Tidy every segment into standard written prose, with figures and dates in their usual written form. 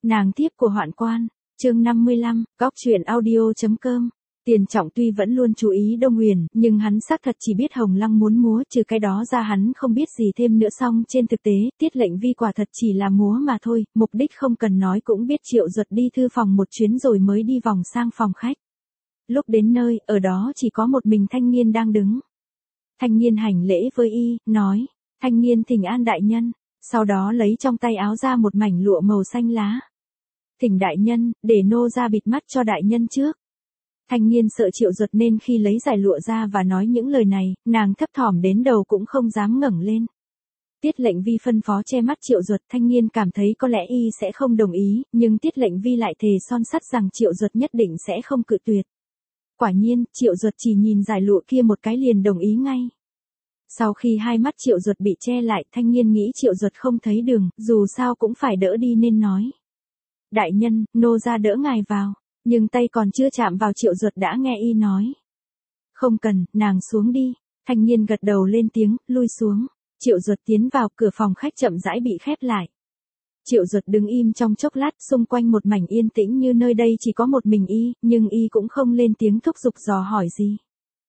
Nàng thiếp của Hoạn Quan, chương 55, góc truyện audio.com. Tiền Trọng tuy vẫn luôn chú ý Đông Huyền, nhưng hắn xác thật chỉ biết Hồng Lăng muốn múa, trừ cái đó ra hắn không biết gì thêm nữa. Xong trên thực tế, Tiết Lệnh Vi quả thật chỉ là múa mà thôi, mục đích không cần nói cũng biết. Triệu Duật đi thư phòng một chuyến rồi mới đi vòng sang phòng khách. Lúc đến nơi, ở đó chỉ có một mình Thanh Nghiên đang đứng. Thanh Nghiên hành lễ với y, nói, Thanh Nghiên thỉnh an đại nhân, sau đó lấy trong tay áo ra một mảnh lụa màu xanh lá. Thỉnh đại nhân, để nô ra bịt mắt cho đại nhân trước. Thanh Nghiên sợ Triệu Duật nên khi lấy giải lụa ra và nói những lời này, nàng thấp thỏm đến đầu cũng không dám ngẩng lên. Tiết Lệnh Vi phân phó che mắt Triệu Duật, Thanh Nghiên cảm thấy có lẽ y sẽ không đồng ý, nhưng Tiết Lệnh Vi lại thề son sắt rằng Triệu Duật nhất định sẽ không cự tuyệt. Quả nhiên, Triệu Duật chỉ nhìn giải lụa kia một cái liền đồng ý ngay. Sau khi hai mắt Triệu Duật bị che lại, Thanh Nghiên nghĩ Triệu Duật không thấy đường, dù sao cũng phải đỡ đi nên nói. Đại nhân, nô ra đỡ ngài vào, nhưng tay còn chưa chạm vào Triệu Duật đã nghe y nói. Không cần, nàng xuống đi. Thanh Nghiên gật đầu lên tiếng, lui xuống. Triệu Duật tiến vào, cửa phòng khách chậm rãi bị khép lại. Triệu Duật đứng im trong chốc lát, xung quanh một mảnh yên tĩnh như nơi đây chỉ có một mình y, nhưng y cũng không lên tiếng thúc giục dò hỏi gì.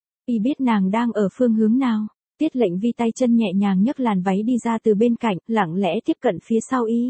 Y biết nàng đang ở phương hướng nào. Tiết Lệnh Vi tay chân nhẹ nhàng nhấc làn váy đi ra từ bên cạnh, lặng lẽ tiếp cận phía sau y.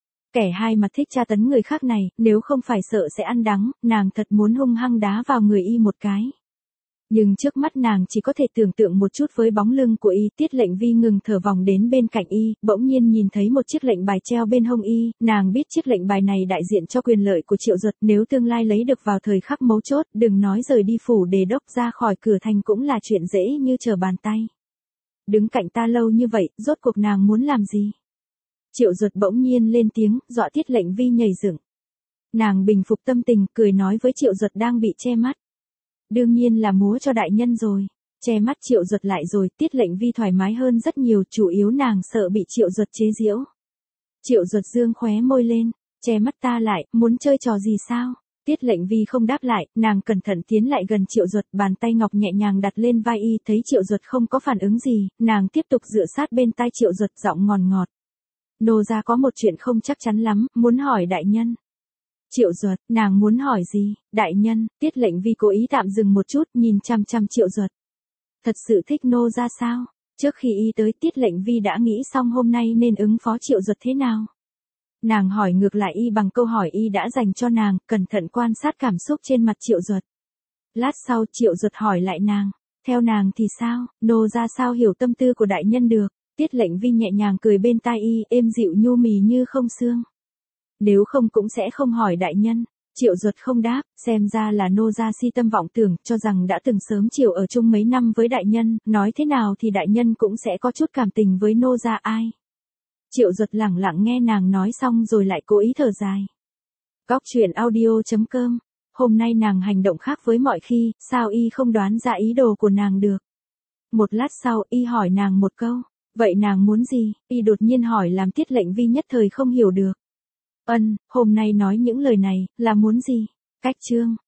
Kẻ hai mặt thích tra tấn người khác này, nếu không phải sợ sẽ ăn đắng, nàng thật muốn hung hăng đá vào người y một cái. Nhưng trước mắt nàng chỉ có thể tưởng tượng một chút với bóng lưng của y. Tiết Lệnh Vi ngừng thở vòng đến bên cạnh y, bỗng nhiên nhìn thấy một chiếc lệnh bài treo bên hông y, nàng biết chiếc lệnh bài này đại diện cho quyền lợi của Triệu Duật, nếu tương lai lấy được vào thời khắc mấu chốt, đừng nói rời đi phủ đề đốc ra khỏi cửa thành cũng là chuyện dễ như trở bàn tay. Đứng cạnh ta lâu như vậy, rốt cuộc nàng muốn làm gì? Triệu Duật bỗng nhiên lên tiếng, dọa Tiết Lệnh Vi nhảy dựng. Nàng bình phục tâm tình, cười nói với Triệu Duật đang bị che mắt. Đương nhiên là múa cho đại nhân rồi. Che mắt Triệu Duật lại rồi, Tiết Lệnh Vi thoải mái hơn rất nhiều, chủ yếu nàng sợ bị Triệu Duật chế giễu. Triệu Duật dương khóe môi lên, che mắt ta lại, muốn chơi trò gì sao? Tiết Lệnh Vi không đáp lại, nàng cẩn thận tiến lại gần Triệu Duật, bàn tay ngọc nhẹ nhàng đặt lên vai y, thấy Triệu Duật không có phản ứng gì, nàng tiếp tục dựa sát bên tai Triệu Duật, giọng ngọt ngọt. Nô ra có một chuyện không chắc chắn lắm, muốn hỏi đại nhân. Triệu Duật, nàng muốn hỏi gì? Đại nhân, Tiết Lệnh Vi cố ý tạm dừng một chút, nhìn chăm chăm Triệu Duật. Thật sự thích nô ra sao? Trước khi y tới, Tiết Lệnh Vi đã nghĩ xong hôm nay nên ứng phó Triệu Duật thế nào. Nàng hỏi ngược lại y bằng câu hỏi y đã dành cho nàng, cẩn thận quan sát cảm xúc trên mặt Triệu Duật. Lát sau Triệu Duật hỏi lại nàng, theo nàng thì sao, nô ra sao hiểu tâm tư của đại nhân được? Tiết Lệnh Vi nhẹ nhàng cười bên tai y, êm dịu nhu mì như không xương. Nếu không cũng sẽ không hỏi đại nhân. Triệu Duật không đáp, xem ra là nô gia si tâm vọng tưởng, cho rằng đã từng sớm chiều ở chung mấy năm với đại nhân, nói thế nào thì đại nhân cũng sẽ có chút cảm tình với nô gia ai. Triệu Duật lẳng lặng nghe nàng nói xong rồi lại cố ý thở dài. Góc truyện audio.com. Hôm nay nàng hành động khác với mọi khi, sao y không đoán ra ý đồ của nàng được. Một lát sau y hỏi nàng một câu, vậy nàng muốn gì? Y đột nhiên hỏi làm Tiết Lệnh Vi nhất thời không hiểu được. Hôm nay nói những lời này, là muốn gì? Cách chương.